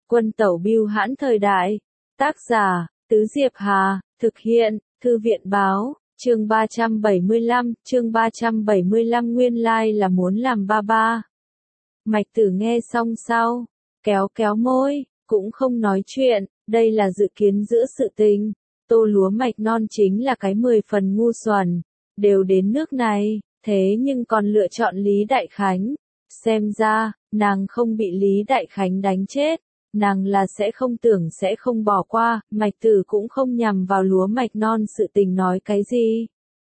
Quân tẩu bưu hãn thời đại. Tác giả, Tứ Diệp Hà, thực hiện, Thư viện báo, chương 375, nguyên lai là muốn làm ba ba. Mạch Tử nghe xong sau, kéo kéo môi, cũng không nói chuyện, đây là dự kiến giữa sự tình. Tô lúa mạch non chính là cái 10 phần ngu xuẩn, đều đến nước này, thế nhưng còn lựa chọn Lý Đại Khánh. Xem ra, nàng không bị Lý Đại Khánh đánh chết, nàng là sẽ không bỏ qua, Mạch Tử cũng không nhằm vào lúa mạch non sự tình nói cái gì.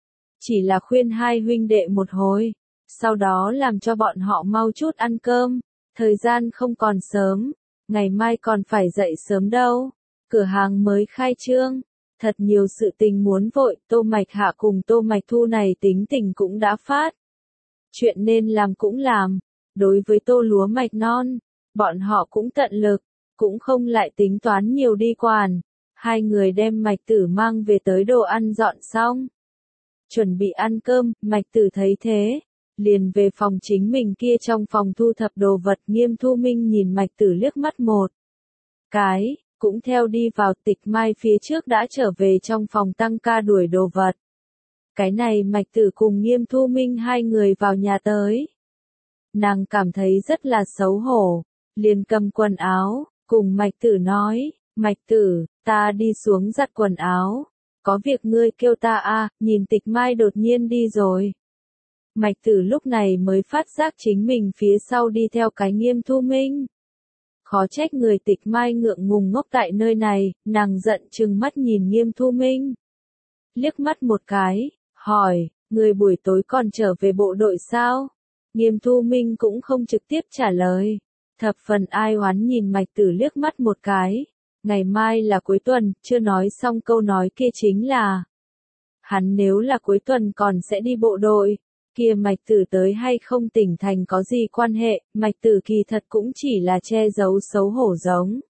Chỉ là khuyên hai huynh đệ một hồi, sau đó làm cho bọn họ mau chút ăn cơm, thời gian không còn sớm, ngày mai còn phải dậy sớm đâu, cửa hàng mới khai trương, thật nhiều sự tình muốn vội, Tô Mạch Hạ cùng Tô Mạch Thu này tính tình cũng đã phát. Chuyện nên làm cũng làm, đối với tô lúa mạch non, bọn họ cũng tận lực, cũng không lại tính toán nhiều đi quản. Hai người đem Mạch Tử mang về tới đồ ăn dọn xong. Chuẩn bị ăn cơm, Mạch Tử thấy thế, liền về phòng chính mình kia trong phòng thu thập đồ vật. Nghiêm Thu Minh nhìn Mạch Tử liếc mắt một cái, cũng theo đi vào. Tịch Mai phía trước đã trở về trong phòng tăng ca đuổi đồ vật. Cái này Mạch Tử cùng Nghiêm Thu Minh hai người vào nhà tới. Nàng cảm thấy rất là xấu hổ, liền cầm quần áo, cùng Mạch Tử nói, Mạch Tử, ta đi xuống giặt quần áo, có việc ngươi kêu ta a. Nhìn Tịch Mai đột nhiên đi rồi. Mạch Tử lúc này mới phát giác chính mình phía sau đi theo cái Nghiêm Thu Minh. Khó trách người Tịch Mai ngượng ngùng ngốc tại nơi này, nàng giận trừng mắt nhìn Nghiêm Thu Minh. Liếc mắt một cái, hỏi, người buổi tối còn trở về bộ đội sao? Nghiêm Thu Minh cũng không trực tiếp trả lời. Thập phần ai oán nhìn Mạch Tử liếc mắt một cái. Ngày mai là cuối tuần, chưa nói xong câu nói kia chính là. Hắn nếu là cuối tuần còn sẽ đi bộ đội. Kia Mạch Tử tới hay không tỉnh thành có gì quan hệ, Mạch Tử kỳ thật cũng chỉ là che giấu xấu hổ giống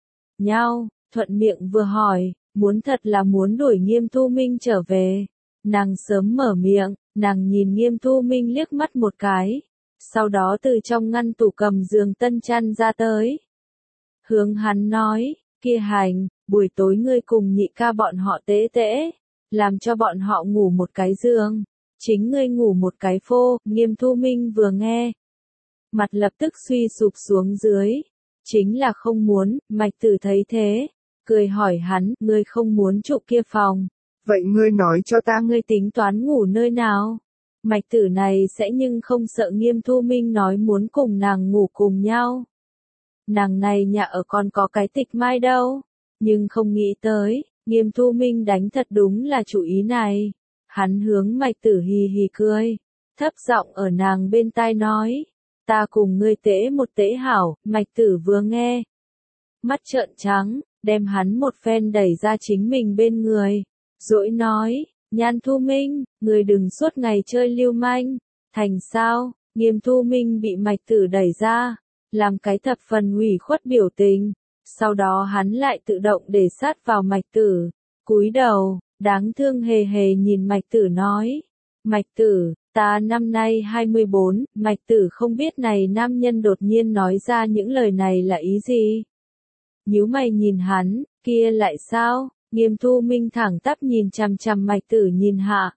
nhau, thuận miệng vừa hỏi, muốn thật là muốn đuổi Nghiêm Thu Minh trở về. Nàng sớm mở miệng, nàng nhìn Nghiêm Thu Minh liếc mắt một cái, sau đó từ trong ngăn tủ cầm giường tân chăn ra tới. Hướng hắn nói, kia Hành, buổi tối ngươi cùng nhị ca bọn họ tễ tễ, làm cho bọn họ ngủ một cái giường, chính ngươi ngủ một cái phô. Nghiêm Thu Minh vừa nghe, mặt lập tức suy sụp xuống dưới, chính là không muốn. Mạch Tử thấy thế, cười hỏi hắn, ngươi không muốn trụ kia phòng. Vậy ngươi nói cho ta, ngươi tính toán ngủ nơi nào? Mạch Tử này sẽ nhưng không sợ Nghiêm Thu Minh nói muốn cùng nàng ngủ cùng nhau. Nàng này nhà ở còn có cái Tịch Mai đâu, nhưng không nghĩ tới, Nghiêm Thu Minh đánh thật đúng là chủ ý này. Hắn hướng Mạch Tử hì hì cười, thấp giọng ở nàng bên tai nói, ta cùng ngươi tễ một tễ hảo. Mạch Tử vừa nghe, mắt trợn trắng, đem hắn một phen đẩy ra chính mình bên người. Dỗi nói, Nhan Thu Minh, người đừng suốt ngày chơi lưu manh, thành sao? Nghiêm Thu Minh bị Mạch Tử đẩy ra, làm cái thập phần ủy khuất biểu tình, sau đó hắn lại tự động để sát vào Mạch Tử, cúi đầu, đáng thương hề hề nhìn Mạch Tử nói, Mạch Tử, ta năm nay 24, Mạch Tử không biết này nam nhân đột nhiên nói ra những lời này là ý gì. Nhíu mày nhìn hắn, kia lại sao? Nghiêm Thu Minh thẳng tắp nhìn chằm chằm Mạch Tử nhìn hạ.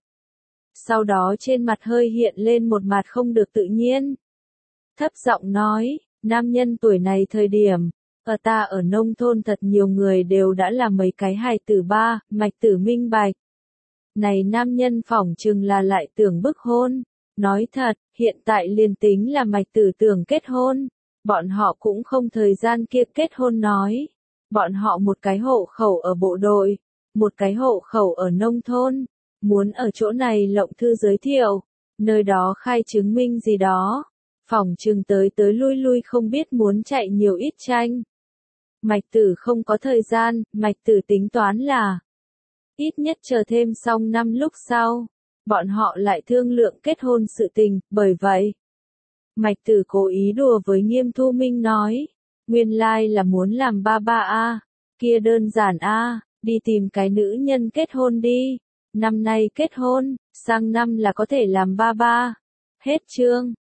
Sau đó trên mặt hơi hiện lên một mặt không được tự nhiên. Thấp giọng nói, nam nhân tuổi này thời điểm, ta ở nông thôn thật nhiều người đều đã là mấy cái hài tử ba. Mạch Tử minh bạch. Này nam nhân phỏng chừng là lại tưởng bức hôn. Nói thật, hiện tại liền tính là Mạch Tử tưởng kết hôn, bọn họ cũng không thời gian kia kết hôn nói. Bọn họ một cái hộ khẩu ở bộ đội, một cái hộ khẩu ở nông thôn, muốn ở chỗ này lộng thư giới thiệu, nơi đó khai chứng minh gì đó, phỏng chừng tới lui lui không biết muốn chạy nhiều ít tranh. Mạch Tử không có thời gian, Mạch Tử tính toán là ít nhất chờ thêm xong năm lúc sau, bọn họ lại thương lượng kết hôn sự tình. Bởi vậy, Mạch Tử cố ý đùa với Nghiêm Thu Minh nói, nguyên lai là muốn làm ba ba a, kia đơn giản a, đi tìm cái nữ nhân kết hôn đi, năm nay kết hôn, sang năm là có thể làm ba ba. Hết chương.